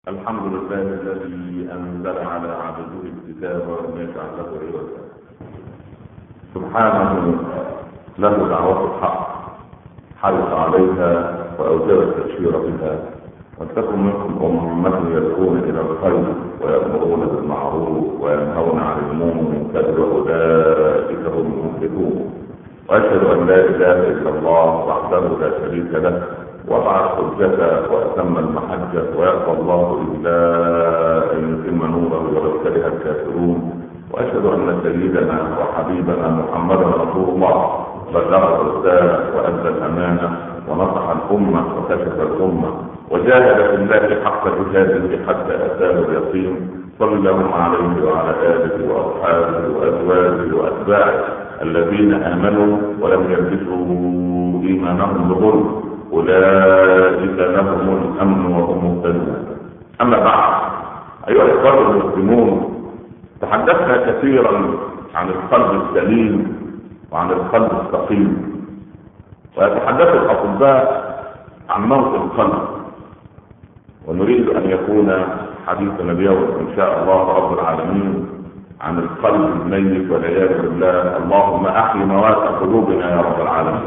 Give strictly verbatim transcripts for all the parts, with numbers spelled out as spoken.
الحمد لله الذي أنزل على عبده الكتاب ولم يجعل له عوجا. سبحانه له دعوة الحق حرص عليها وأوجب التبشير بها، ولتكن منكم أمة يدعون إلى الخير ويأمرون بالمعروف وينهون عن المنكر وأولئك هم المفلحون. وأشهد أن لا إله إلا الله وحده لا شريك له، وضع الحجة وأتم المحجة، ويأبى الله إلا أن يتم نوره ولو كره الكافرون. وأشهد أن سيدنا وحبيبنا محمدا رسول الله بلغ الرسالة وأدى الأمانة ونصح الأمة وكشف الأمة وجاهد في الله حق جهاده حتى أتاه اليقين. صلى الله عليه وعلى آله وأصحابه وأزواجه وأتباعه الذين آمنوا ولم يلبسوا إيمانهم بظلم، أولئك لهم الأمن وهم مهتدون. أما بعد، أيها الإخوة المسلمون، تحدثنا كثيرا عن القلب السليم وعن القلب السقيم، ويتحدث الأطباء عن موت القلب، ونريد أن يكون حديثنا اليوم إن شاء الله رب العالمين عن القلب الميت والعياذ بالله. اللهم أحي موات قلوبنا يا رب العالمين.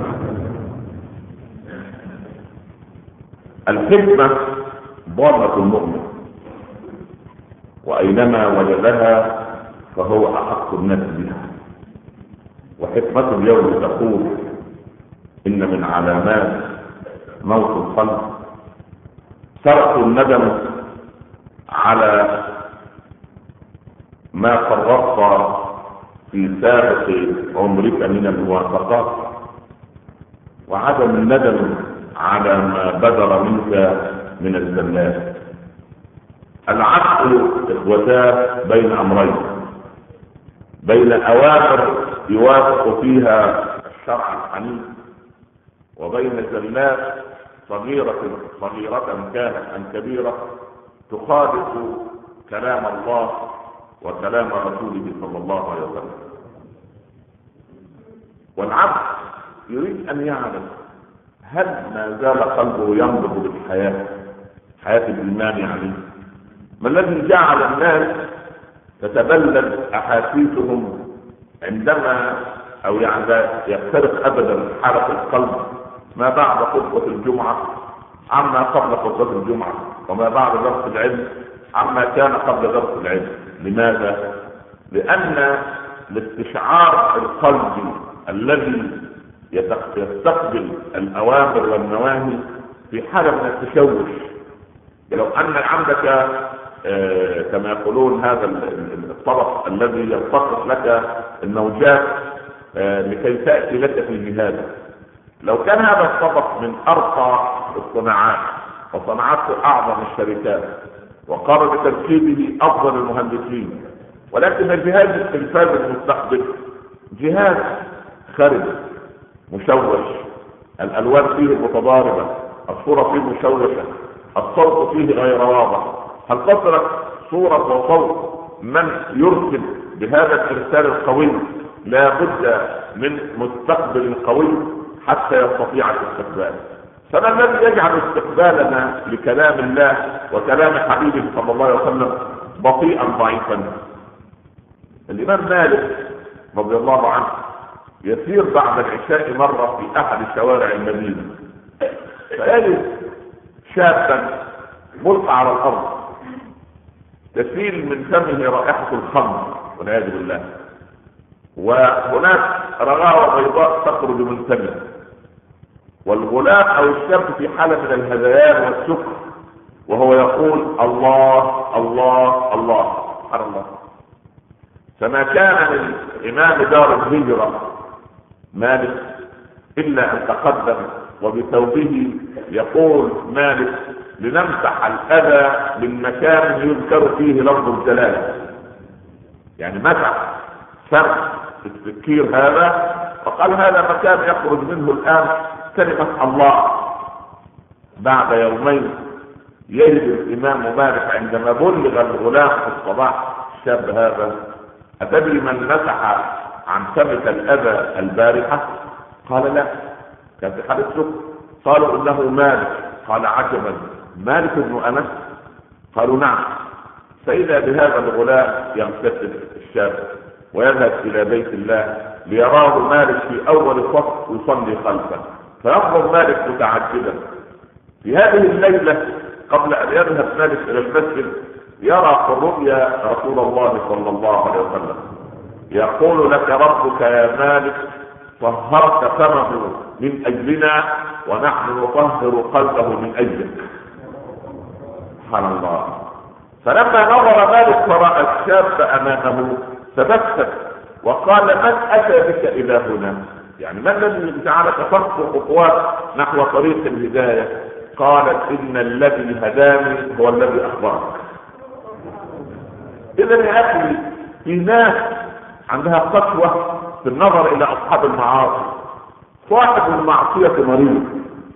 الحكمة ضالة المؤمن، وأينما وجدها فهو أحق الناس بها. وحكمة اليوم تقول إن من علامات موت القلب ترك الندم على ما فرطت في سابق عمرك من الموافقات، وعدم الندم على ما بدر منك من الزلات. العقل اخوتاه بين امرين، بين اوامر يوافق فيها الشرع الحنيف، وبين زلات صغيرة صغيرة كانت ام كبيرة تخالف كلام الله وكلام رسوله صلى الله عليه وسلم. والعبد يريد ان يعلم هل ما زال قلبه ينبض بالحياة، حياة الإيمان يعني. ما الذي جعل الناس تتبلد أحاسيسهم عندما أو يعني يفترق أبدا حالة القلب ما بعد خطبة الجمعة عما قبل خطبة الجمعة، وما بعد درس العلم عما كان قبل درس العلم؟ لماذا؟ لأن الاستشعار القلبي الذي يستقبل الأوامر والنواهي في حالة من التشوش. لو أن عندك آه كما يقولون هذا الطرف الذي يلتقط لك الموجات آه لكي تأتي لك في جهازك، لو كان هذا الطرف من أرقى الصناعات وصنعته أعظم الشركات وقام بتركيبه أفضل المهندسين، ولكن الجهاز التلفاز المستقبل جهاز خارج مشوش، الالوان فيه متضاربه، الصوره فيه مشوشه، الصوت فيه غير واضح. هل تصلك صوره وصوت من يرسل بهذا الارسال القوي؟ لا بد من مستقبل قوي حتى يستطيع الاستقبال. فما الذي يجعل استقبالنا لكلام الله وكلام حبيبه صلى الله عليه وسلم بطيئا ضعيفا؟ الامام مالك رضي الله عنه يسير بعد العشاء مرة في أحد شوارع المدينة، فيجد شابا ملقى على الأرض تسيل من فمه رائحة الخمر والعياذ بالله، وهناك رغاوة بيضاء تخرج من فمه، والغلام أو الشاب في حالة من الهذيان والسكر وهو يقول الله الله الله سبحان الله. فما كان من إمام دار الهجرة مالك إلا أن تقدم وبثوبه يقول مالك لنمسح الأذى من مكان يذكر فيه لفظ الجلالة، يعني مسح فرق السكير هذا وقال هذا مكان يخرج منه الآن كلمة الله. بعد يومين يجد الإمام مالك عندما بلغ الغلام في الصباح الشاب هذا أتدري من مسح عن فمك الأذى البارحة؟ قال لا، كان في حالة سكر. قالوا إنه مالك. قال عجبا، مالك بن أنس؟ قالوا نعم. فإذا بهذا الغلام يغتسل الشاب ويذهب إلى بيت الله ليراه مالك في أول صف يصلي خلفه، فينظر مالك متعجبا. في هذه الليلة قبل أن يذهب مالك إلى المسجد يرى في الرؤيا رسول الله صلى الله عليه وسلم يقول لك ربك يا مالك طهرت فمه من أجلنا ونحن نطهر قلبه من أجلك. سبحان الله. فلما نظر مالك فرأى الشاب أمامه تبسم وقال من أتى بك إلى هنا؟ يعني من الذي جعلك تخطو خطوات نحو طريق الهداية؟ قالت إن الذي هداني هو الذي أخبرك. إذا يا أخي في ناس عندها قسوة في النظر إلى أصحاب المعاصي. صاحب المعصية مريض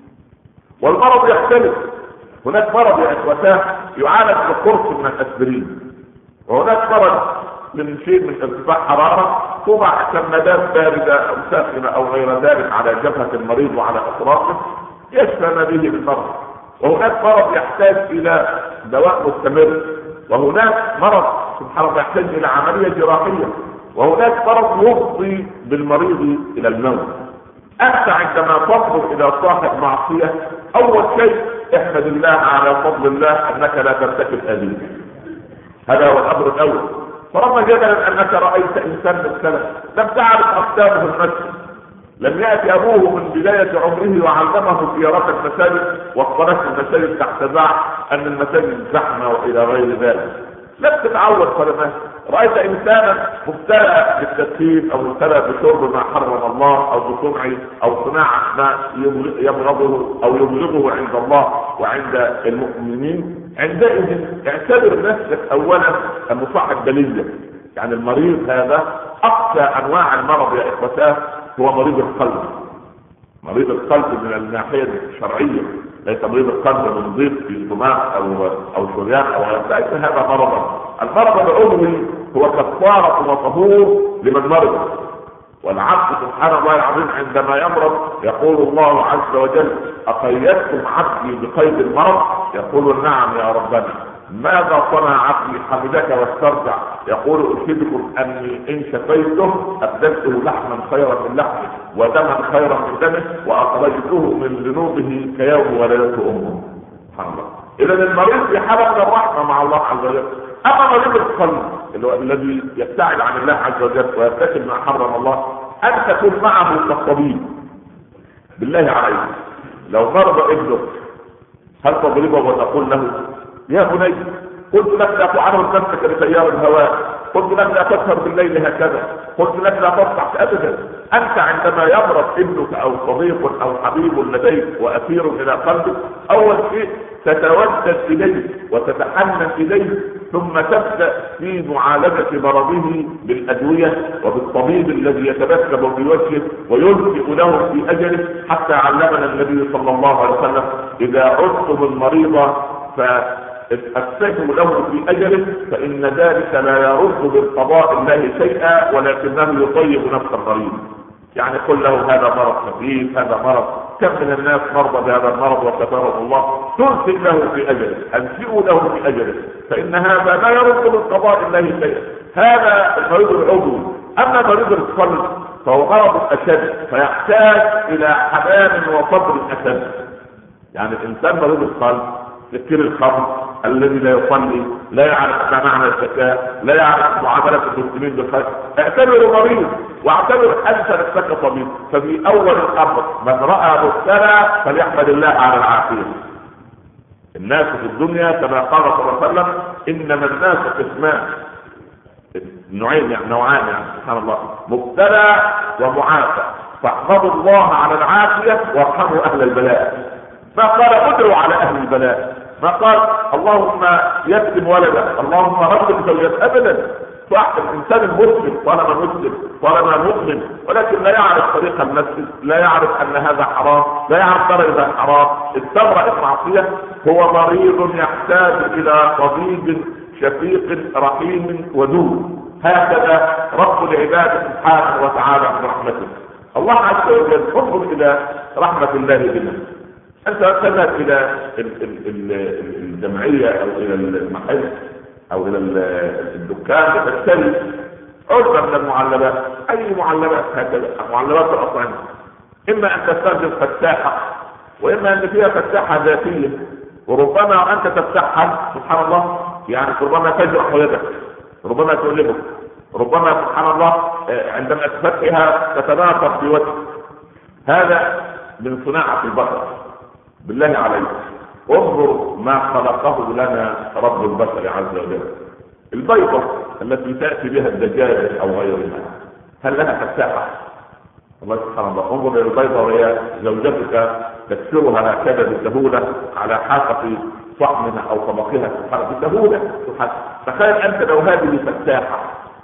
والمرض يختلف. هناك مرض يا إخوتاه يعالج بقرص من الأسبرين، وهناك مرض من شيء من ارتفاع حرارة توضع كمادات باردة أو ساخنة أو غير ذلك على جبهة المريض وعلى أطرافه يشفى ما به بالمرض. وهناك مرض يحتاج إلى دواء مستمر، وهناك مرض سبحان الله يحتاج إلى عملية جراحية، وهناك مرض يفضي بالمريض إلى الموت. أنت عندما تنظر إلى صاحب معصية أول شيء احمد الله على فضل الله أنك لا ترتكب أذية. هذا هو الأمر الأول. فرغم جدلا أنك رأيت إنسان مثلا لم تعرف أقدامه المسجد، لم يأتي أبوه من بداية عمره وعلمه زيارات المساجد والصلاة المساجد تحت زعم أن المساجد زحمة وإلى غير ذلك، لم تتعود فلما رأيت إنسانا مبتلى بالتدخين أو مبتلى بشرب ما حرم الله أو بصنع أو صناعة ما يبغضه أو يبغضه عند الله وعند المؤمنين، عندئذ اعتبر نفسك أولا أنه صاحب بلية. يعني المريض هذا أقصى أنواع المرض يا إخوتاه هو مريض القلب. مريض القلب من الناحية الشرعية، ليس مريض القلب من ضيق في الدماغ او او شريان او ليس هذا مرضا. المرض العضوي هو كفارة وطهور لمن مرض. والعبد سبحان الله العظيم عندما يمرض يقول الله عز وجل أقيدتم عبدي بقيد المرض؟ يقول نعم يا ربنا. ماذا صنع عبدي؟ حمدك واسترجع. يقول أشهدكم أني إن شفيته أبدلته لحما خيرا من لحمه ودما خيرا من دمه وأخرجته من ذنوبه كيوم ولدته أمه. سبحان الله. إذا المريض في حالة من الرحمة مع الله عز وجل. أما مريض القلب الذي يبتعد عن الله عز وجل ويرتكب ما حرم الله أن تكون معه كالطبيب. بالله عليك لو مرض ابنك هل تضربه وتقول له يا بني قلت لك لا تعرض نفسك لتيار الهواء، قلت لك لا تسهر بالليل هكذا، قلت لك لا تضحك ابدا؟ انت عندما يمرض ابنك او صديق او حبيب لديك واسير الى قلبك اول شيء تتودد اليه وتتحنن اليه ثم تبدا في معالجه مرضه بالادويه وبالطبيب الذي يتبسم في وجهه ويلجئ له في اجله، حتى علمنا النبي صلى الله عليه وسلم اذا عدتم المريض فاستجوا له في اجله فان ذلك لا يرد بالقضاء الله شيئا ولكنه يطيب نفس المريض. يعني قل له هذا مرض خفيف، هذا مرض، كم من الناس مرضى بهذا المرض وكفرهم الله، ترسل له في اجله، انسئوا له في اجله، فان هذا لا يرد بالقضاء الله شيئا. هذا المريض العضوي. اما مريض القلب فهو مرض اشد فيحتاج الى حنان وصبر اشد. يعني الانسان مريض القلب ذكر الخمر الذي لا يصلي، لا يعرف معنى الزكاة، لا يعرف معاملة المسلمين بالخير، اعتبره مريض واعتبر انت نفسك طبيب. ففي اول الامر من راى مبتلى فليحمد الله على العافية. الناس في الدنيا كما قال صلى الله عليه وسلم انما الناس قسمان، نوعين يعني نوعان يعني سبحان الله، مبتلى ومعافى، فاحمدوا الله على العافية وارحموا اهل البلاء. ما قال ادعوا على اهل البلاء، ما قال اللهم يكتم ولده، اللهم رب زوجته، ابدا. صح الانسان المسلم طالما مسلم طالما مؤمن ولكن لا يعرف طريق المسجد، لا يعرف ان هذا حرام، لا يعرف درجة حرام، استمر المعصية، هو مريض يحتاج الى طبيب شفيق رحيم ودود. هكذا رب العباد سبحانه وتعالى برحمته. الله عز وجل انظر الى رحمة الله بنا. انت تذهب الى الجمعيه او الى المحل او الى الدكان تشتري عرضه من المعلبات، اي معلبات هكذا، معلبات الاطعمه، اما ان تستخدم فتاحه واما ان فيها فتاحه ذاتيه، وربما انت تفتحها سبحان الله يعني ربما تجرح يدك، ربما تؤلمك، ربما سبحان الله عندما تفتحها تتناقض في وجهك. هذا من صناعه البشر. بالله عليك انظر ما خلقه لنا رب البشر عز وجل. البيضة التي تأتي بها الدجاجة او غيرها هل لها فتاحة؟ الله سبحانه الله. انظر الى البيضة وهي زوجتك تكسرها هكذا بسهولة على حافة صحنها او طبقها بسهولة. تخيل انت لو هذه فتاحة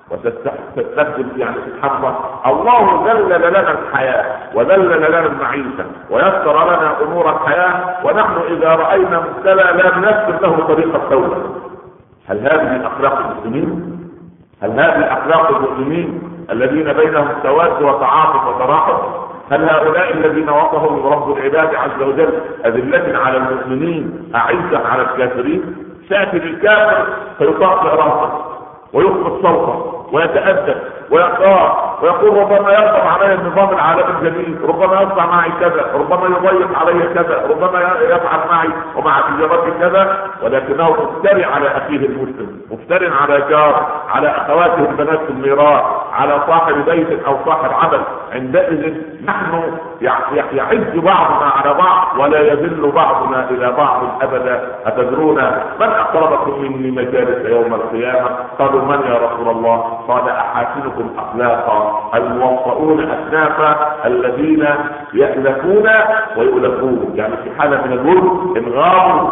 وتستخدم يعني سبحان الله. الله ذلل لنا الحياة وذلل لنا المعيشة ويسر لنا امور الحياة، ونحن اذا رأينا مبتلى لا نيسر له طريق التوبة. هل هذه اخلاق المسلمين؟ هل هذه اخلاق المؤمنين الذين بينهم تواد وتعاطف وتراحم؟ هل هؤلاء الذين وصفهم رب العباد عز وجل أذلة على المؤمنين أعزة على الكافرين؟ سأتي للكافر فيطاق راسه ويخفض صوته ويتأدب ويقرأ ويقول ربما يغضب علي النظام العالمي الجديد، ربما يصنع معي كذا، ربما يضيق علي كذا، ربما يفعل معي ومع تجارتي كذا، ولكنه مفتري على اخيه المسلم، مفتري على جار، على اخواته البنات في الميراث، على صاحب بيت او صاحب عمل. عندئذ نحن يعز بعضنا على بعض ولا يذل بعضنا الى بعض ابدا. اتدرون من اقربكم مني مجالس يوم القيامه؟ قالوا من يا رسول الله؟ قال احاسنكم اخلاقا الموطئون اكنافا الذين يألفون ويؤلفون، يعني في حاله من الورد ان غابوا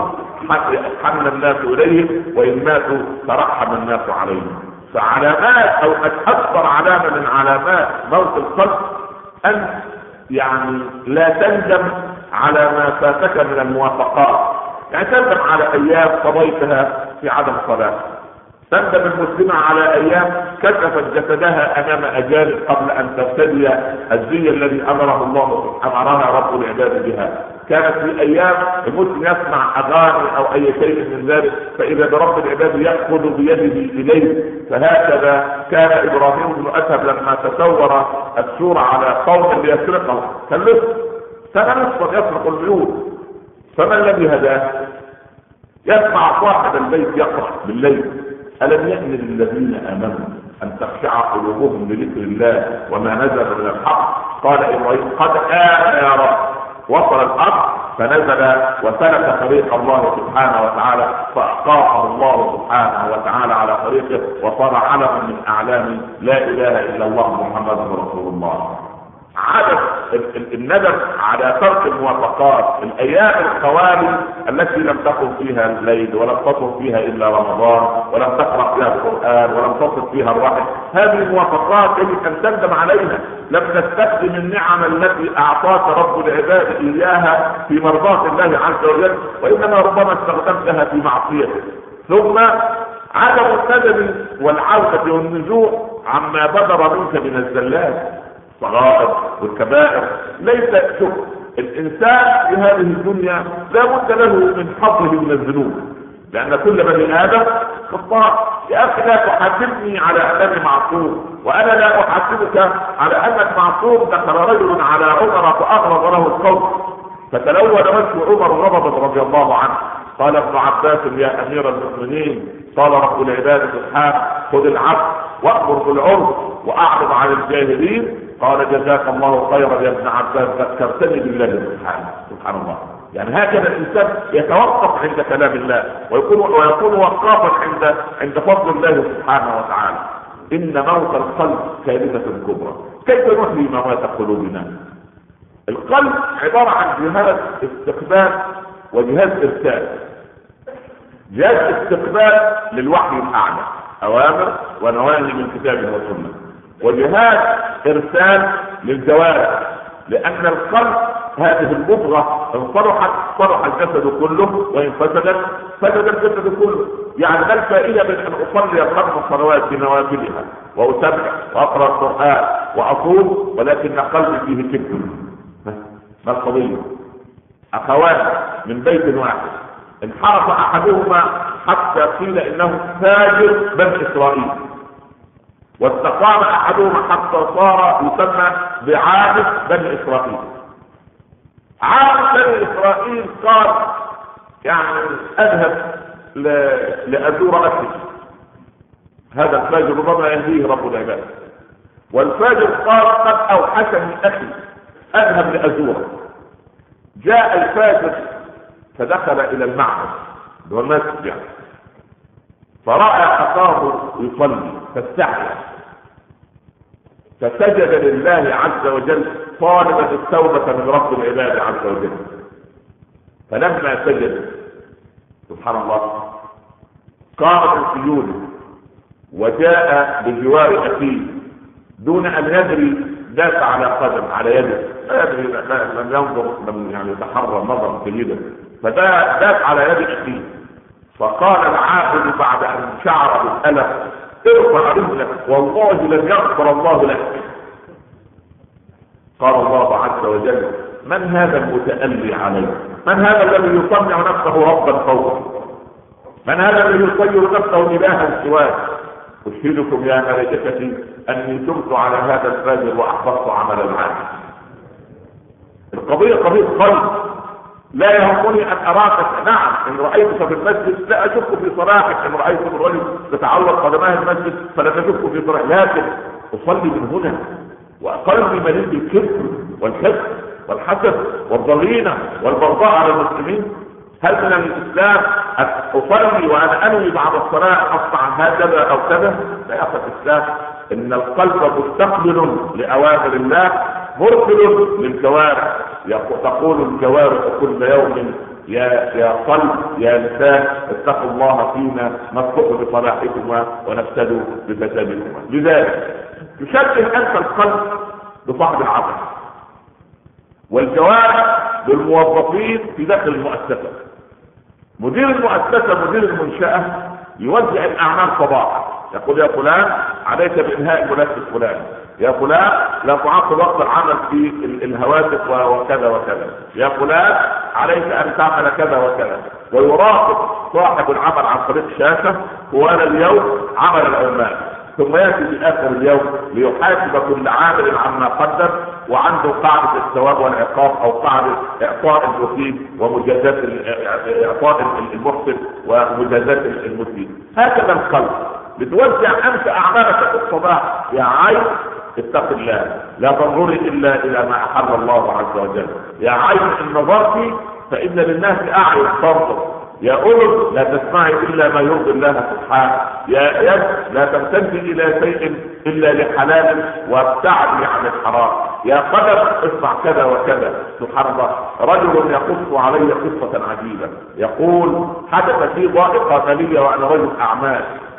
حن الناس اليهم وان ماتوا ترحم الناس عليهم. فعلامات او اكثر علامه من علامات موت القلب ان يعني لا تندم على ما فاتك من الموافقات. يعني تندم على ايام قضيتها في عدم صلاه، تندم المسلمة على ايام كشفت جسدها امام اجانب قبل ان ترتدي الزي الذي امره الله امرها رب العباد بها. كانت في ايام المسلم يسمع اغاني او اي شيء من ذلك فاذا برب العباد ياخذ بيده اليه. فهكذا كان ابراهيم بن ادهم لما تصور السور على قوم ليسرقه كلف سنه نصف يسرق البيوت، فما الذي هداه؟ يسمع صاحب البيت يقرأ بالليل ألم يأن للذين آمنوا أن تخشع قلوبهم لذكر الله وما نزل من الحق؟ قال إبراهيم قد آن يا رب. وصل الأرض فنزل وسلك طريق الله سبحانه وتعالى فأقامه الله سبحانه وتعالى على طريقه وصار علما من أعلام لا إله إلا الله محمد رسول الله. عدم الندم على ترك الموافقات، الايام الخوالي التي لم تقم فيها الليل ولم تصم فيها الا رمضان ولم تقرا فيها القران ولم تصل فيها الرحم، هذه الموافقات يجب ان تندم علينا. لم نستخدم النعم التي اعطاك رب العباد اياها في مرضاه الله عز وجل، وانما ربما استخدمتها في معصيته. ثم عدم الندم والعوده والنزوع عما بدر منك من الزلات الصغائر والكبائر. ليس شك الانسان في هذه الدنيا لا بد له من حظه من الذنوب، لان كل بني ادم خطاء. يا اخي لا تحاسبني على انني معصوم وانا لا احاسبك على انك معصوم. دخل رجل على عمر فاغلظ له القول فتلون وجه عمر غضبا رضي الله عنه. قال ابن عباس يا امير المؤمنين قال رب العباد سبحانه خذ العفو وامر بالعرف واعرض عن الجاهلين. قال جزاك الله خيرا يا ابن عباس ذكرتني بالله سبحانه. سبحان الله. يعني هكذا الانسان يتوقف عند كلام الله ويكون ويكون وقافا عند عند فضل الله سبحانه وتعالى. ان موت القلب كارثه كبرى. كيف نحيي موات قلوبنا؟ القلب عباره عن جهاز استقبال وجهاز ارسال. جهاز استقبال للوحي الاعلى اوامر ونواهي من كتاب وسنه، وجهاز ارسال للجوارح، لان القلب هذه المضغه ان صلحت صلح الجسد كله وان فسدت فسد الجسد كله. يعني ما الفائده من ان اصلي الخمس صلوات بنوافلها واسبح واقرا القران واصوم ولكن قلبي فيه كبر؟ ما القضيه؟ اخوان من بيت واحد، انحرف احدهما حتى قيل انه فاجر بني اسرائيل، واستقام احدهما حتى صار يسمى بعابد بني اسرائيل. عابد بني اسرائيل قال يعني اذهب لازور اخي، هذا الفاجر ربما يهديه رب العباد. والفاجر قال قد اوحشني اخي اذهب لازوره. جاء الفاجر فدخل الى المعبد اللي هو المسجد يعني، فراى اخاه يصلي فاستحيا فسجد لله عز وجل طالبا التوبه من رب العباد عز وجل. فلما سجد سبحان الله قام من سجوده وجاء بجوار اخيه دون ان يدري، داس على قدم على يده، لا يدري، لم ينظر، لم يعني يتحرى نظرا جيدا، فداس على يد اخيه. فقال العابد بعد ان شعر بالالم ارفع رجلك والله لن يغفر الله لك. قال الله عز وجل من هذا المتألي عليه؟ من هذا الذي يصنع نفسه ربا فوقه؟ من هذا الذي يصير نفسه الها سواه؟ أشهدكم يا ملائكتي أني تبت على هذا الفاجر وأحبطت عمل العالم. القضية قضية قلب. لا يهمني أن أراك، نعم إن رأيتك في المسجد لا أشك في صلاحك، إن رأيت الرجل تتعلق قدماه المسجد فلا أشك في صلاحك، لكن أصلي من هنا وقلبي مليء بالكبر والحقد والحسد والضغينة والبغضاء على المسلمين. هل من الاسلام اصلي وانا انوي بعد الصلاه اصنع هكذا او كذا؟ لا يا اخي الاسلام ان القلب مستقبل لاوامر الله مرسل للجوارح. تقول الجوارح كل يوم يا يا قلب يا لسان اتقوا الله فينا نصلح بصلاحكما ونفسد بفسادكما. لذلك تشبه انت القلب بصاحب العقل والجوارح بالموظفين في داخل المؤسسه. مدير المؤسسه مدير المنشاه يوزع الاعمال صباحا، يقول يا فلان عليك بانهاء الملف الفلاني، يا فلان لا تعطل وقت العمل في الهواتف وكذا وكذا، يا فلان عليك ان تعمل كذا وكذا، ويراقب صاحب العمل عن طريق شاشه طوال اليوم عمل العمال، ثم ياتي في اخر اليوم ليحاسب كل عامل عما قدم، وعنده قاعده الثواب والعقاب او قاعده اعطاء المفيد ومجازات اعطاء المحسن ومجازات المسيء. هكذا القلب بتوزع انت اعمالك في الصباح. يا عين اتق الله لا تنظري الا الى ما احل الله عز وجل، يا عين ان نظرتي فان للناس اعين تنظر، يا أذن لا تسمعي إلا ما يرضي الله سبحانه، يا يد لا تمتدي إلى شيء إلا لحلال وابتعدي عن الحرام، يا قدم اسمع كذا وكذا. سبحان الله. رجل يقص علي قصة عجيبة يقول حدث في ضائقة مالية وأنا رجل أعمال،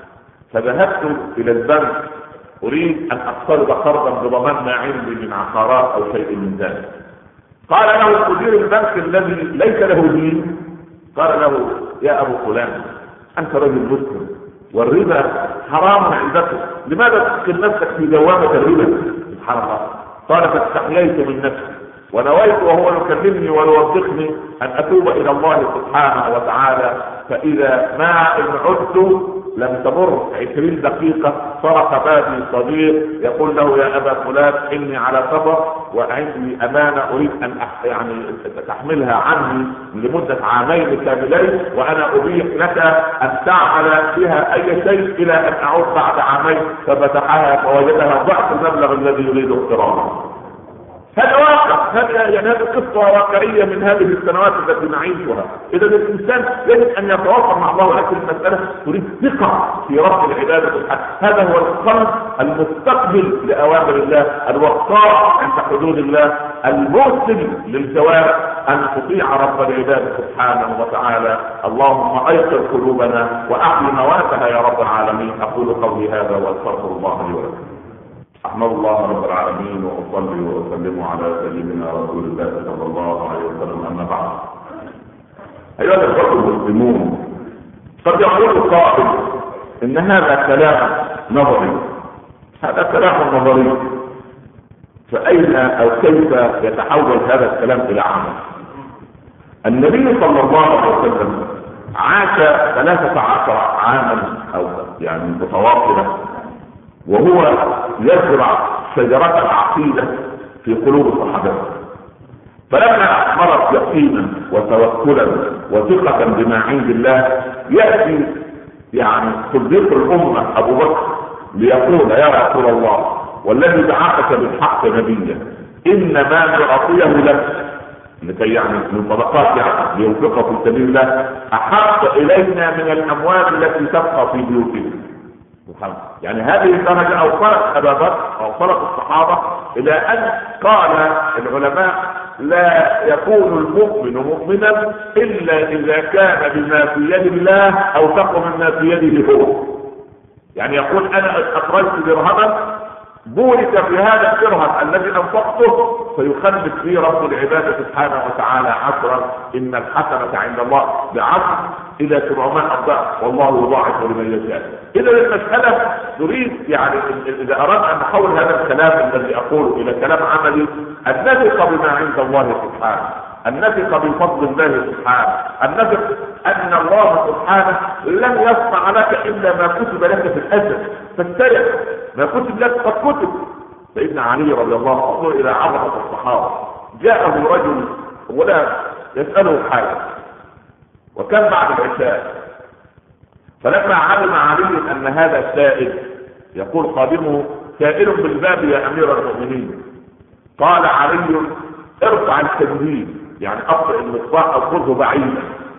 فذهبت إلى البنك أريد أن أقترض قرضا بضمان ما عندي من عقارات أو شيء من ذلك. قال له مدير البنك الذي ليس له دين، قال له يا ابو فلان انت رجل مسلم والربا حرام عندكم، لماذا تدخل نفسك في دوامه الربا؟ سبحان الله. قال فاستحييت من نفسي ونويت وهو يكلمني ويوبخني ان اتوب الى الله سبحانه وتعالى، فاذا ما ان عدت لم تمر عشرين دقيقة صرخ بابي صغير يقول له يا ابا فلان اني على سفر وعندي امانة اريد ان أح... يعني تحملها عني لمدة عامين كاملين، وانا ابيح لك ان تعمل بها اي شيء الى ان اعود بعد عامين. ففتحها فوجدها ضعف المبلغ الذي يريد اقتراضه. هذا واقع، هذا يعني هذه قصة واقعية من هذه السنوات التي نعيشها. إذا الإنسان يجب أن يتواصل مع الله، ولكن المسألة تريد ثقة في رب العبادة سبحانه. هذا هو القلب المستقبل لأوامر الله، الوقار عند حدود الله، المرسل للجوارح أن تطيع رب العبادة سبحانه وتعالى. اللهم أيقظ قلوبنا وأحيي مواتها يا رب العالمين. أقول قولي هذا وأستغفر الله لي ولكم. احمد الله رب العالمين واصلي واسلم على سيدنا رسول الله صلى الله عليه وسلم. اما بعد، ايها الاخوه المسلمون، قد يقول قائل ان هذا كلام نظري، هذا كلام نظري، فاين او كيف يتحول هذا الكلام الى عمل؟ النبي صلى الله عليه وسلم عاش ثلاثة عشر عاما او يعني متواصلة وهو يزرع شجرة العقيدة في قلوب الصحابة. فلما اثمرت يقينا وتوكلا وثقة بما عند الله يأتي يعني صديق الامة ابو بكر ليقول يا رسول الله والذي بعثك بالحق نبيا ان ما نعطيه لك لكي يعني من صدقات يعني لينفقه في سبيل الله احق الينا من الاموال التي تبقى في بيوتنا. يعني هذه الدرجة اوصلت ابا بكر اوصلت الصحابة الى ان قال العلماء لا يكون المؤمن مؤمنا الا اذا كان بما في يد الله او تقوى مما في يده هو. يعني يقول انا اخرجت درهما بورك في هذا الدرهم الذي انفقته فيخلد فيه رب العباد سبحانه وتعالى عشرا ان الحسنة عند الله بعشر الى سبعمائة ضعف والله يضاعف لمن يشاء. اذا المسألة نريد يعني اذا اردنا ان نحول هذا الكلام الذي اقوله الى كلام عملي ان نثق بما عند الله سبحانه، ان نثق بفضل الله سبحانه، ان نثق ان الله سبحانه لم يصنع لك الا ما كتب لك في الازل فاسترح ما كتب لك قد كتب. سيدنا علي رضي الله عنه الى عظمة الصحابة جاءه رجل ولا يسأله حاجة وكان بعد العشاء فلما علم علي ان هذا السائل يقول قادمه سائل بالباب يا امير المؤمنين قال علي ارفع التنبيه يعني اقطع المصباح او خذه بعيدا.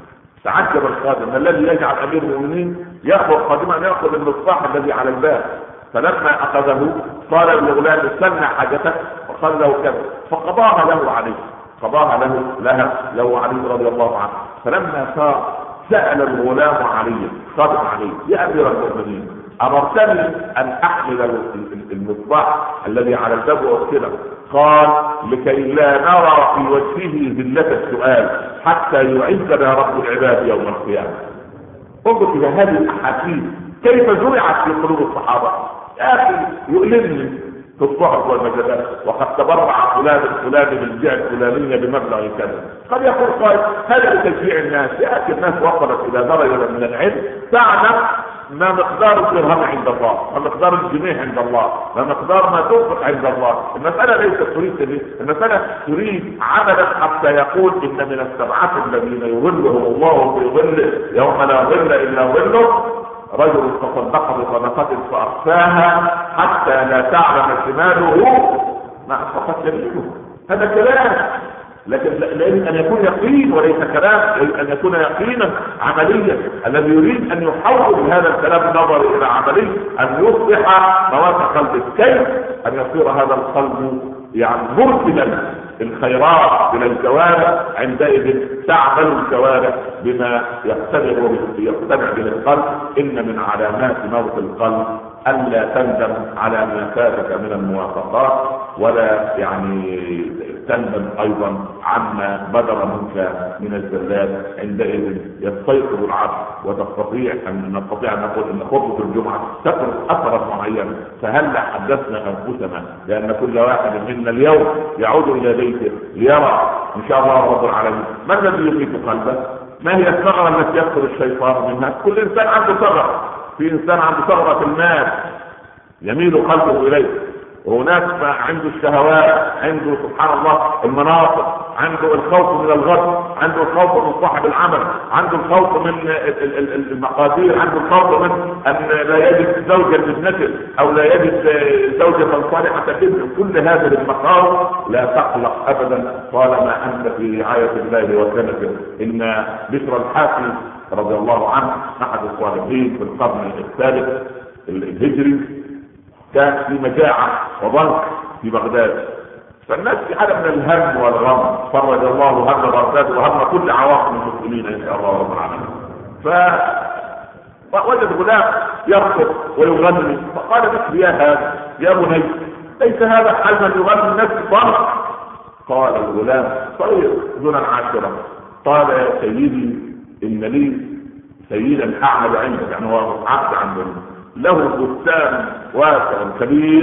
تعجب الخادم الذي يجعل امير المؤمنين ياخذ قادما ياخذ المصباح الذي على الباب. فلما اخذه قال للغلام استنى حاجتك وقال له كذا فقضاها له عليه قضاها له لها له علي رضي الله عنه. فلما صار سأل الغلام علي خادم علي يا امير المؤمنين امرتني ان احمل المصباح الذي على الباب وارسله قال لكي لا نرى في وجهه ذلة السؤال حتى يعزنا رب العباد يوم القيامة. انظر الى هذه الاحاديث كيف زرعت في قلوب الصحابة. يا اخي يؤلمني في الصحف والمجلات وقد تبرع فلان الفلاني من الجهه الفلانيه بمبلغ كذا. قد يقول قائل هذا لتشجيع الناس. يا اخي الناس وصلت الى درجه من العلم تعلم ما مقدار الدرهم عند الله، ما مقدار الجنيه عند الله، ما مقدار ما تنفق عند الله. المساله ليست تريد تريد المساله تريد عملا حتى يقول ان من السبعه الذين يظلهم الله في ظله يوم لا ظل الا ظله رجل تصدق بصدقة فأخفاها حتى لا تعلم شماله ما أنفقت يمينه. هذا كلام لكن لازم أن يكون يقين وليس كلام، لازم أن يكون يقينا عمليا. الذي يريد أن يحول هذا الكلام نظري إلى عملي أن يصبح مواد قلبه. كيف أن يصير هذا القلب يعني مرتبا الخيرات الى الجوارح عندئذ تعمل الجوارح بما يقتنع يقتنع به القلب. ان من علامات موت القلب الا تندم على ما فاتك من الموافقات ولا يعني تندم ايضا عما بدر منك من الزلات. عندئذ يستيقظ العبد وتستطيع ان نستطيع ان نقول ان خطبه الجمعه تترك اثرا معينا. فهل حدثنا انفسنا لان كل واحد منا اليوم يعود الى بيته ليرى ان شاء الله رب العالمين ما الذي يفيد قلبه؟ ما هي الثغره التي يدخل الشيطان منها؟ كل انسان عنده ثغره. في انسان عنده ثغره في المال يميل قلبه اليه، وهناك ما عنده الشهوات، عنده سبحان الله المناصب، عنده الخوف من الغد، عنده الخوف من صاحب العمل، عنده الخوف من المقادير، عنده الخوف من ان لا يجد زوجا لابنته او لا يجد زوجة صالحة لابنه. كل هذه المخاوف لا تقلق ابدا طالما انت في رعاية الله وكنفه. ان بشر الحافي رضي الله عنه احد الصالحين في القرن الثالث الهجري كان في مجاعة وضنك في بغداد، فالناس في حالة من الهم والغم. فرج الله هم بغداد وهم كل عواقب المسلمين ان شاء الله رب العالمين. فوجد غلام يرقص ويغني فقال مثل يا هذا يا بني ليس هذا حال من يغني الناس ضنك. قال الغلام طيب دون عاشرة. قال يا سيدي ان لي سيدا اعمل عندك، يعني هو عبد عنده له بستان واسع كبير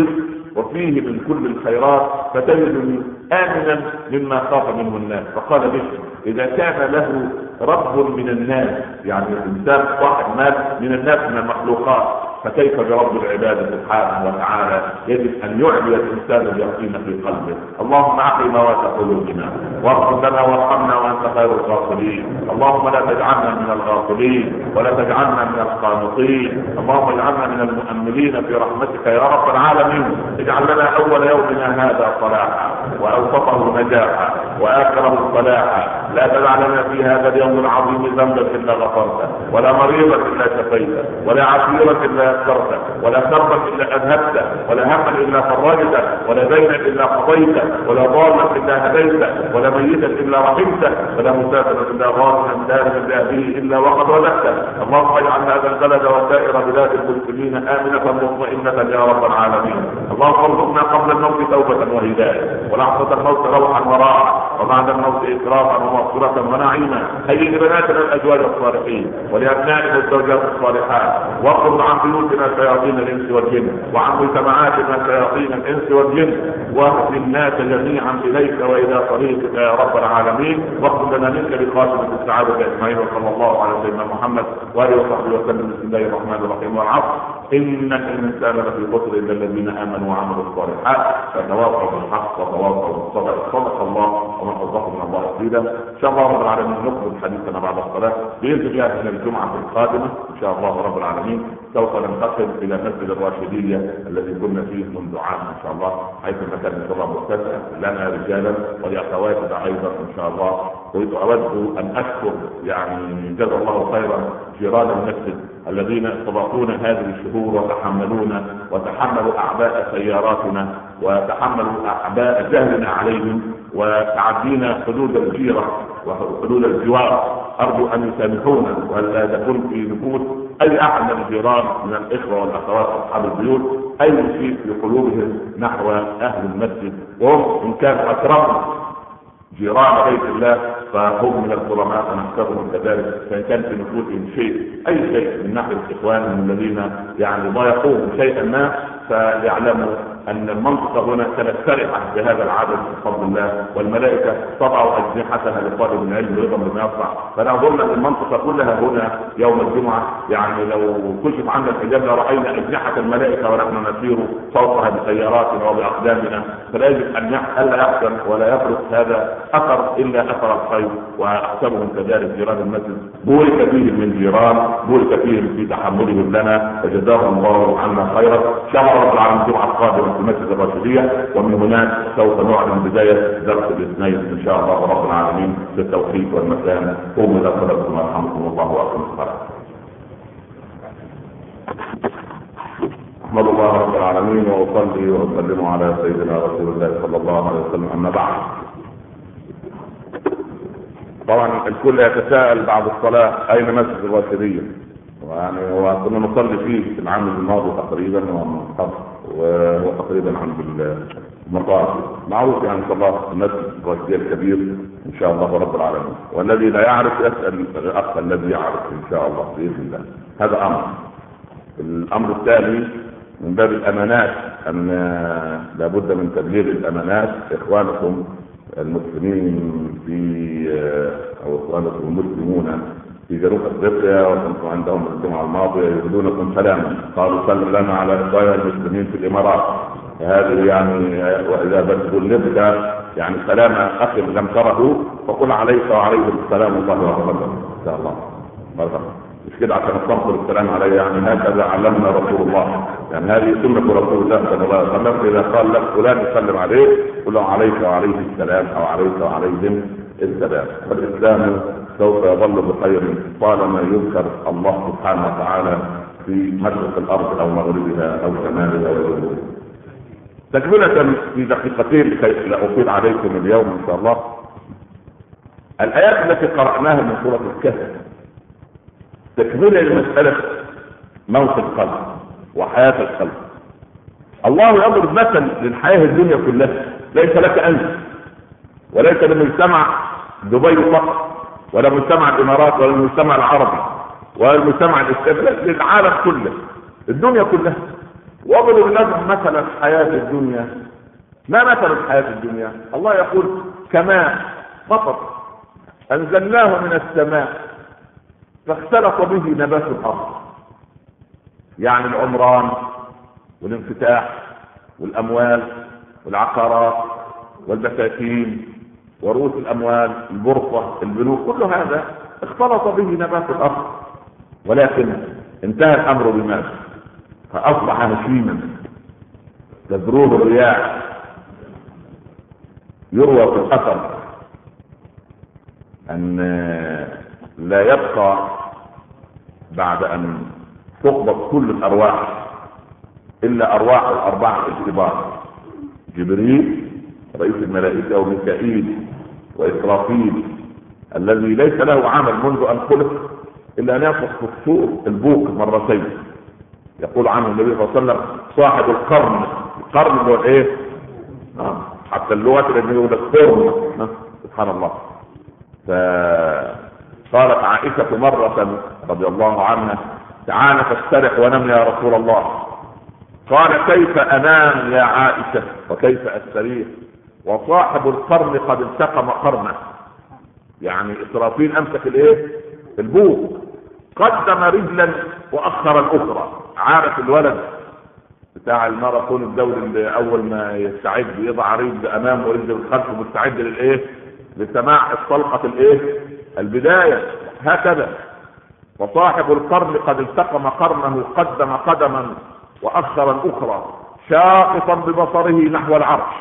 وفيه من كل الخيرات فتجدني آمنا مما خاف منه الناس. فقال بشر إذا كان له رب من الناس، يعني الإنسان صاحب مال من الناس من المخلوقات، فكيف برب العباد سبحانه وتعالى؟ يجب أن يعلي الإنسان اليقين في قلبه. اللهم أحي موات قلوبنا واغفر لنا وارحمنا وأنت خير الغافرين. اللهم لا تجعلنا من الغافلين ولا تجعلنا من القانطين. اللهم اجعلنا من المؤملين في رحمتك يا رب العالمين. اجعل لنا أول يومنا هذا صلاحا وأوسطه نجاحا وآخره صلاحا. لا تدع لنا في هذا اليوم العظيم ذنبا إلا غفرته، ولا مريضا إلا شفيته، ولا عسيرا إلا يسرته، ولا كربا إلا أذهبته، ولا هما إلا فرجته، ولا دينا إلا قضيته، ولا ضالا إلا هديته، ولا ميتا إلا رحمته، ولا مسافرا إلا غارا دارا بأهله إلا وقد ولدته. اللهم اجعل هذا البلد وسائر بلاد المسلمين آمنة مطمئنة يا رب العالمين. اللهم ارزقنا قبل الموت توبة وهداية، ولحظة الموت روحا وراحة، وبعد الموت إكرافا ومغفرة ونعيما. هيئ لبناتنا الأزواج الصالحين ولأبنائنا الزوجات الصالحات، واخرج عن بيوتنا شياطين الإنس والجن، وعن مجتمعاتنا شياطين الإنس والجن، واهد الناس جميعا إليك وإلى طريقك يا رب العالمين. واخرج لنا منك بخاتمة السعادة أجمعين. وصلى الله على سيدنا محمد وآله وصحبه وسلم. بسم الله الرحمن الرحيم. والعصر إن الإنسان لفي خسر إلا الذين آمنوا وعملوا الصالحات فتواصوا بالحق وتواصوا بالصبر. صدق الله ومن صدق من الله قيلا. إن شاء الله رب العالمين نكمل حديثنا بعد الصلاة بإذن الله من الجمعة القادمة إن شاء الله رب العالمين. سوف ننتقل إلى مسجد الراشدية الذي كنا فيه منذ عام إن شاء الله، حيث المكان إن شاء الله متسع لنا رجالا ولأخواتنا أيضا إن شاء الله. وأود أن أشكر يعني جزا الله خيرا جيران المسجد الذين استضافونا هذه الشهور وتحملونا وتحملوا أعباء سياراتنا وتحملوا أعباء جهلنا عليهم وتعدينا حدود الجيرة وحدود الجوار. أرجو أن يسامحونا وألا تكون في نفوس أي أحد من الجيران من الإخوة والأخوات أصحاب البيوت أي شيء في قلوبهم نحو أهل المسجد، وهم إن كانوا أكرمنا جيران بيت الله فهم من الكرماء ونحسبهم كذلك. فإن كان في نفوسهم شيء أي شيء من ناحية إخوانهم الذين يعني ضايقوهم شيئا ما فيعلموا أن المنطقة هنا كانت فرحة بهذا العدد بفضل الله، والملائكة تضع أجنحتها لطالب العلم رضا بما يصنع. فنظن أن المنطقة كلها هنا يوم الجمعة يعني لو كشف عنا الحجاب لرأينا أجنحة الملائكة ونحن نسير فوقها بسياراتنا وبأقدامنا. فلا يجب أن ألا يحزن ولا يترك هذا أثر إلا أثر الخير. وأحسبهم كذلك جيران المسجد بورك فيهم من جيران، بورك فيهم في تحملهم لنا، فجزاهم الله عنا خيرا. شهر رب العالمين الجمعة القادمة في المسجد الراشدية، ومن هناك سوف نعلن بداية درس الاثنين إن شاء الله رب العالمين في التوقيت والمكان. قوموا إلى صلاتكم ورحمكم الله وأقم الصلاة. أحمد الله رب العالمين وأصلي وأسلم على سيدنا رسول الله صلى الله عليه وسلم. أما بعد، طبعا الكل يتساءل بعد الصلاة أين مسجد الراشدية؟ يعني وكنا نصلي فيه في العام الماضي تقريبا وهو تقريبا عند المطار معروف يعني ان شاء الله المسجد الراشدية الكبير ان شاء الله رب العالمين. والذي لا يعرف يسأل الاخ الذي يعرف ان شاء الله باذن الله. هذا امر. الامر الثاني من باب الامانات ان لابد من تبليغ الامانات. اخوانكم المسلمين في او اخوانكم المسلمون في جنوب افريقيا وكنتم عندهم الجمعه الماضيه يريدونكم سلاما، قالوا سلم لنا على اخواننا المسلمين في الامارات. هذه يعني واذا بلغت يعني سلام اخ لم تره فقل عليك وعليه السلام الله ورحمته ان شاء الله. مرحبا. مش كده عشان نستنصر السلام عليه، يعني هكذا علمنا رسول الله، يعني هذه سنه رسول الله صلى الله عليه وسلم. اذا قال لك فلان يسلم عليه قل له عليك وعليه السلام او عليك وعليهم السلام. فالاسلام سوف يظل بخير طالما يذكر الله سبحانه وتعالى في مشرق الارض او مغربها او شمالها او جنوبها. تكملة في دقيقتين لكي لا اطيل عليكم اليوم ان شاء الله الايات التي قرأناها من سورة الكهف تكملة لمسألة موت القلب وحياة القلب. الله يضرب مثل للحياة الدنيا كلها، ليس لك انت وليس لمجتمع دبي فقط ولا مجتمع الامارات ولا المجتمع العربي ولا المجتمع الاسلامي، للعالم كله، الدنيا كلها. واضرب لهم مثل الحياة الدنيا. ما مثل الحياة الدنيا؟ الله يقول كماء مطر أنزلناه من السماء فاختلط به نبات الأرض، يعني العمران والانفتاح والأموال والعقارات والبساتين ورؤوس الأموال البورصة البنوك، كل هذا اختلط به نبات الأرض، ولكن انتهى الأمر بماذا؟ فأصبح هشيما تذروه الرياح. يروى في الأثر أن لا يبقى بعد أن تقبض كل الأرواح إلا أرواح الأربعة الكبار، جبريل رئيس الملائكة وميكائيل وإسرافيل الذي ليس له عمل منذ أن خلق إلا أن ينفخ في الصور البوق مرتين. يقول عنه النبي صلى الله عليه وسلم صاحب القرن. القرن هو ايه؟ آه. حتى اللغة اللي يقول القرن. آه. سبحان الله. فقالت عائشة مرة رضي الله عنها تعالى فاسترح ونم يا رسول الله. قال كيف انام يا عائشة وكيف استريح وصاحب القرن قد التقم قرنه؟ يعني اسرافيل امسك الايه؟ البوق، قدم رجلا واخر الاخرى. عارف الولد بتاع الماراثون الدولي اللي اول ما يستعد يضع رجل امامه ورجل بالخلف مستعد للايه؟ لسماع الطلقه الايه؟ البدايه. هكذا وصاحب القرن قد التقم قرنه قدم قدما واخر الاخرى شاقطا ببصره نحو العرش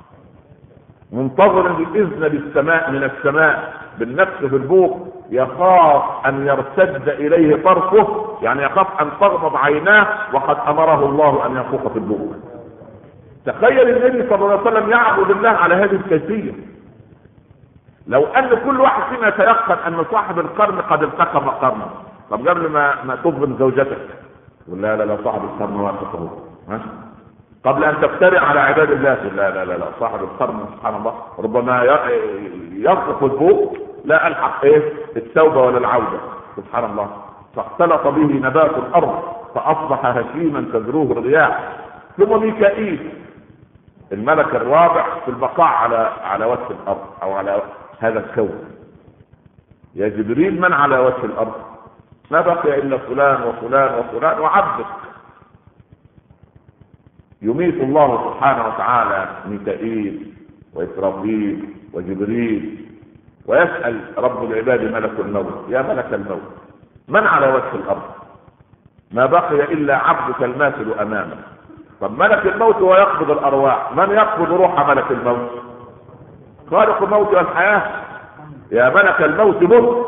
منتظر الاذن بالسماء من السماء بالنفس في البوق، يخاف ان يرتد اليه طرفه، يعني يخاف ان تغمض عيناه وقد امره الله ان ينفخ في البوق. تخيل النبي صلى الله عليه وسلم يعبد الله على هذه الكيفيه. لو ان كل واحد فينا يتيقن ان صاحب القرن قد التقم قرنه، طب قبل ما ما تظلم زوجتك ولا لا لا صاحب القرن واقفه، ها؟ قبل ان تفترع على عباد الله لا لا لا لا صاحب القرن سبحان الله ربما ينفخ البوق لا الحق ايه التوبه ولا العوده. سبحان الله. فاختلط به نبات الارض فاصبح هشيما تذروه الرياح. ثم ميكائيل الملك الرابع في البقاء على على وجه الارض او على هذا الكون. يا جبريل من على وجه الارض؟ ما بقي الا فلان وفلان وفلان وعبدك. يميت الله سبحانه وتعالى ميكائيل وإسرافيل وجبريل ويسأل رب العباد ملك الموت يا ملك الموت من على وجه الأرض؟ ما بقي إلا عبدك الماثل أمامه. طب ملك الموت هو يقبض الأرواح، من يقبض روح ملك الموت؟ خالق الموت والحياة. يا ملك الموت مت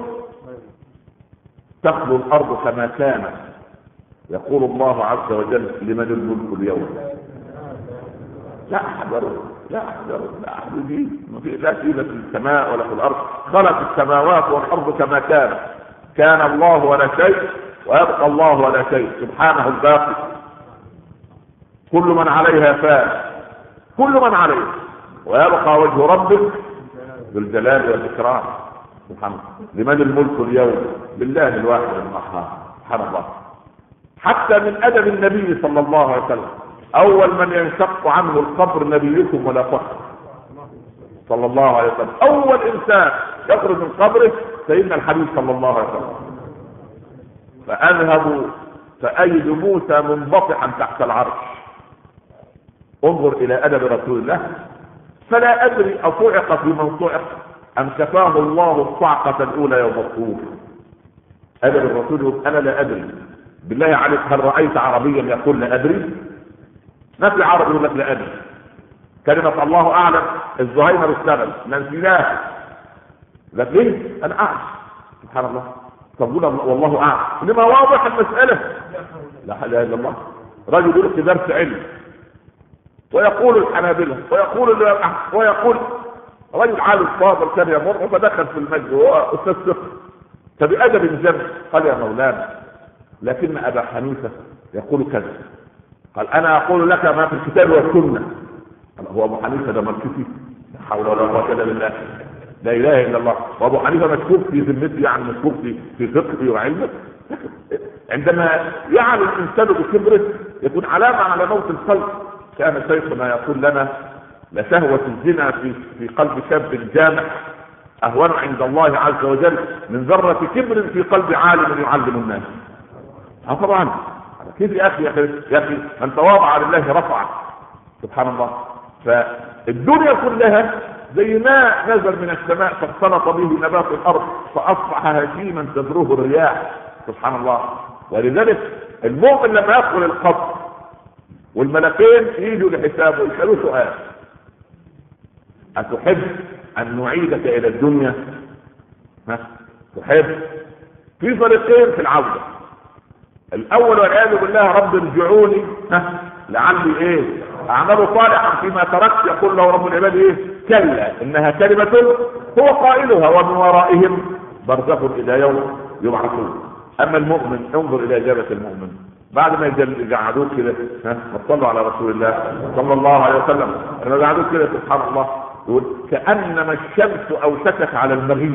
تخلو الأرض كما كانت. يقول الله عز وجل لمن الملك اليوم؟ لا أحد يرد لا أحد يرد لا أحد يجيب. ما في لا شيء في السماء ولا في الأرض. خلق السماوات والأرض كما كانت. كان الله ولا شيء ويبقى الله ولا شيء سبحانه الباقي. كل من عليها فان كل من عليها ويبقى وجه ربك بالجلال والإكرام. سبحان الله. لمن الملك اليوم؟ لله الواحد القهار. سبحان الله. حتى من أدب النبي صلى الله عليه وسلم أول من ينشق عنه القبر نبيكم ولا فخر صلى الله عليه وسلم. أول إنسان يخرج من قبره سيدنا الحبيب صلى الله عليه وسلم. فأذهب فأجد موسى منبطحا تحت العرش. انظر إلى أدب رسول الله. فلا أدري أصعق في من صعق أم كفاه الله الصعقة الأولى يوم الطور. أدب الرسول أنا لا أدري. بالله عليك هل رأيت عربيا يقول لا أدري؟ ما في عربي يقول لك لا أدري. كلمة الله أعلم الزهايمر اشتغل ننسيناها لكن ليه؟ أنا أعلم. سبحان الله. تقول والله أعلم لما واضح المسألة. لا إله إلا الله. رجل يقول في درس علم ويقول الحنابلة ويقول ويقول رجل عالم فاضل كان يمر فدخل في المسجد وهو أستاذ فقه فبأدب جم قال يا مولانا لكن أبا حنيفة يقول كذا. قال أنا أقول لك ما في الكتاب والسنة. قال هو أبو حنيفة ده مركزي؟ لا حول ولا قوة إلا بالله. لا إله إلا الله. وأبو حنيفة مشكوك في ذمته يعني مشكوك في في فقهه وعلمه. عندما يعلم الإنسان بكبره يكون علامة على موت القلب. كان شيخنا يقول لنا: لشهوة الزنا في في قلب شاب جامع أهون عند الله عز وجل من ذرة كبر في قلب عالم يعلم الناس. اه طبعا. كيف يا اخي يا اخي يا اخي من تواضع لله رفعه. سبحان الله. فالدنيا كلها زي ماء نزل من السماء فاختلط به نبات الارض فاصبح هشيما تذروه الرياح. سبحان الله. ولذلك المؤمن لما يدخل القبر والملكين يجوا لحسابه يسألوه سؤال: أتحب أن نعيدك إلى الدنيا؟ ها؟ تحب؟ في فريقين في العودة. الأول والعياذ بالله: رب ارجعوني ها لعلي إيه أعمل صالحا فيما تركت. يقول له رب العباد: إيه؟ كلا إنها كلمة هو قائلها ومن ورائهم برزخ إلى يوم يبعثون. أما المؤمن انظر إلى إجابة المؤمن بعد ما يقعدوك كده. ها صلوا على رسول الله صلى الله عليه وسلم. لما يقعدوك كده سبحان الله يقول: كأنما الشمس أوشكت على المغيب.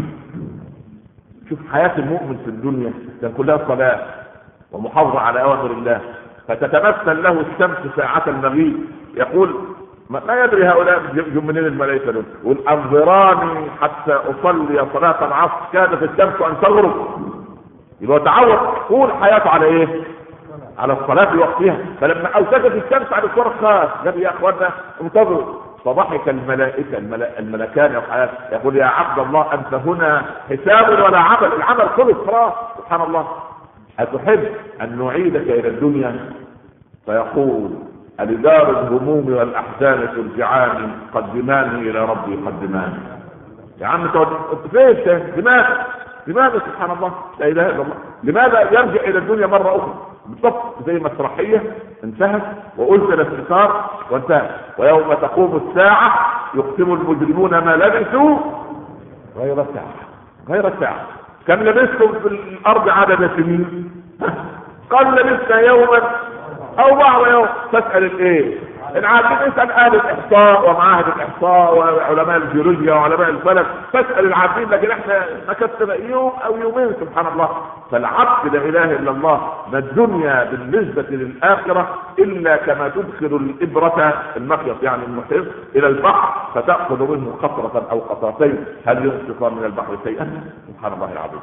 شوف حياة المؤمن في الدنيا كان كلها صلاة ومحافظة على أوامر الله، فتتمثل له الشمس ساعة المغيب. يقول: ما يدري هؤلاء منين الملائكة دول؟ يقول: أنظراني حتى أصلي صلاة العصر كادت الشمس أن تغرب. يبقى تعود طول حياته على ايه؟ على الصلاة في وقتها. فلما اوشكت الشمس على الصلاة خاف قال: يا اخوانا انتظروا. فضحك الملائكة الملكان يا حياة يقول: يا عبد الله انت هنا حساب ولا عمل، العمل خلص خلاص. سبحان الله. أتحب أن نعيدك إلى الدنيا؟ فيقول: ألدار الهموم والأحزان ترجعاني قدماني إلى ربي قدماني. يا عم فين لماذا؟ لماذا سبحان الله لا اله الا الله؟ لماذا يرجع الى الدنيا مره اخرى؟ بالضبط زي مسرحيه انتهت وانزل الستار وانتهت. ويوم تقوم الساعه يقسم المجرمون ما لبثوا غير ساعه غير ساعه. كم لبثتم في الارض عدد سنين؟ قال: لبثنا يوما او بعض يوم. تسال الايه؟ العابدين اسال اهل الاحصاء ومعاهد الاحصاء وعلماء الجيولوجيا وعلماء الفلك، تسال العابدين، لكن احنا نكتب يوم او يومين. سبحان الله. فالعبد لا اله الا الله. ما الدنيا بالنسبه للاخره الا كما تدخل الابره المخيط يعني المحيط الى البحر فتاخذ منه قطره او قطرتين، هل ينقص من البحر شيئا؟ سبحان الله العظيم.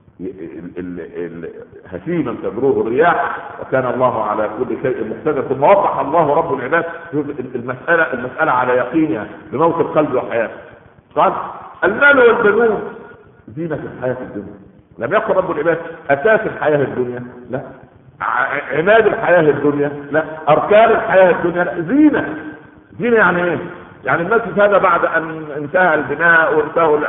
هشيما تذروه الرياح وكان الله على كل شيء مقتدر. ثم وضح الله رب العباد المسألة المسألة على يقينها بموت القلب وحياته. قال: المال والبنون زينة الحياة الدنيا. لم يقل رب العباد أساس الحياة الدنيا، لا. عماد الحياة الدنيا، لا. أركان الحياة الدنيا، لا. زينة. زينة يعني ايه؟ يعني المسجد هذا بعد ان انتهى البناء وانتهوا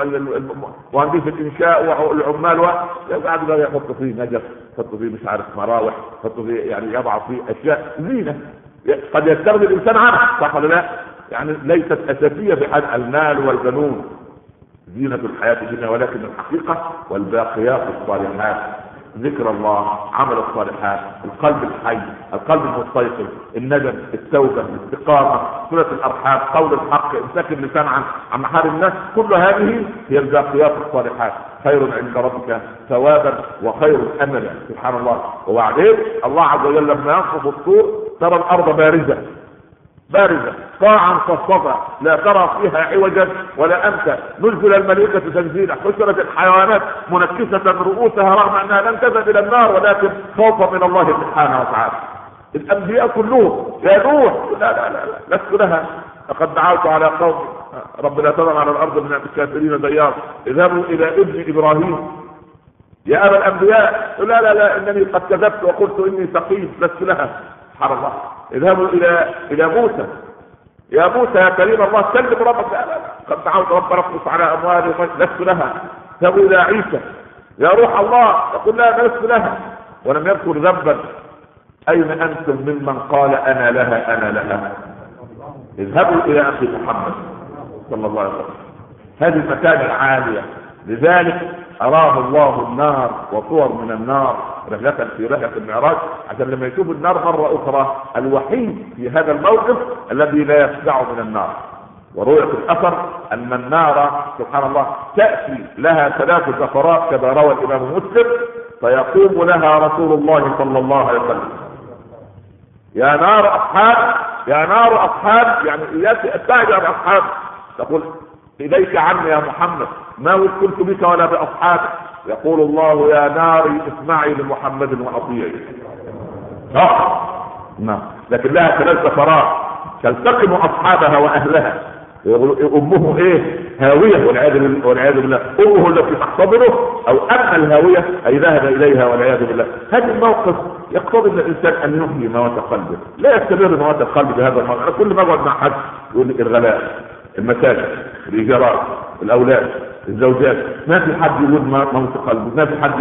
مهندس الانشاء والعمال وبعد ذلك يحط فيه نجف، يحط فيه مش عارف مراوح، يحط فيه يعني يضع فيه اشياء زينه قد يستغني الانسان عنها، صح ولا لا؟ يعني ليست اساسيه بحد المال والبنون زينه الحياه الدنيا، ولكن الحقيقه والباقيات الصالحات ذكر الله، عمل الصالحات، القلب الحي، القلب المستيقظ، الندم، التوبه، الاستقامه، صلة الارحام، قول الحق، امساك اللسان عن عن محارم الناس. كل هذه هي الباقيات الصالحات، خير عند ربك ثوابا وخير املا. سبحان الله. وبعدين الله عز وجل لما ينفخ الصور ترى الارض بارزه بارزة قاعا كالصفا لا ترى فيها عوجا ولا أمتا. نزل الملائكة تنزيلا، حشرت الحيوانات منكسة رؤوسها رغم أنها لم تذهب إلى النار ولكن خوفا من الله سبحانه وتعالى. الأنبياء كلهم يا نوح لا لا لا, لا لست لها، لقد دعوت على قوم رب لا تذر على الأرض من الكافرين ديار. اذهبوا إلى ابن إبراهيم يا أبا الأنبياء لا لا لا إنني قد كذبت وقلت إني سقيم لست لها. سبحان الله. اذهبوا الى الى موسى يا موسى يا كريم الله سلم ربك لا لا لا قد دعوت رب ربك على اموالي لست لها. اذهبوا الى عيسى يا روح الله يقول لا لست لها، ولم يذكر ذنبا. اين انتم ممن قال انا لها انا لها؟ اذهبوا الى اخي محمد صلى الله عليه وسلم. هذه المكانه العاليه. لذلك أراه الله النار وصور من النار رحلة في رحلة المعراج عشان لما يشوف النار مرة أخرى الوحيد في هذا الموقف الذي لا يفزع من النار. ورؤية الأثر أن النار سبحان الله تأتي لها ثلاث زفرات كما روى الإمام مسلم، فيقوم لها رسول الله صلى الله عليه وسلم يا نار اصحاب يا نار اصحاب، يعني اياك ابتعد عن اصحاب. تقول اليك عني يا محمد ما وكلت بك ولا باصحابك. يقول الله يا نار اسمعي لمحمد واطيعي. اه نعم، لكن لها ثلاث سفرات تلتقم اصحابها واهلها. امه ايه؟ هاويه والعياذ والعياذ بالله. امه التي تحتضنه، او ام الهاويه اي ذهب اليها والعياذ بالله. هذا الموقف يقتضي من الانسان ان يحيي موات قلبه، لا يستمر موات القلب بهذا الموضوع. انا كل ما اقعد مع حد يقول لي الغلاء، المساجد، الايجارات، الاولاد، الزوجات، ما في حد يقول موت قلبه، ما في حد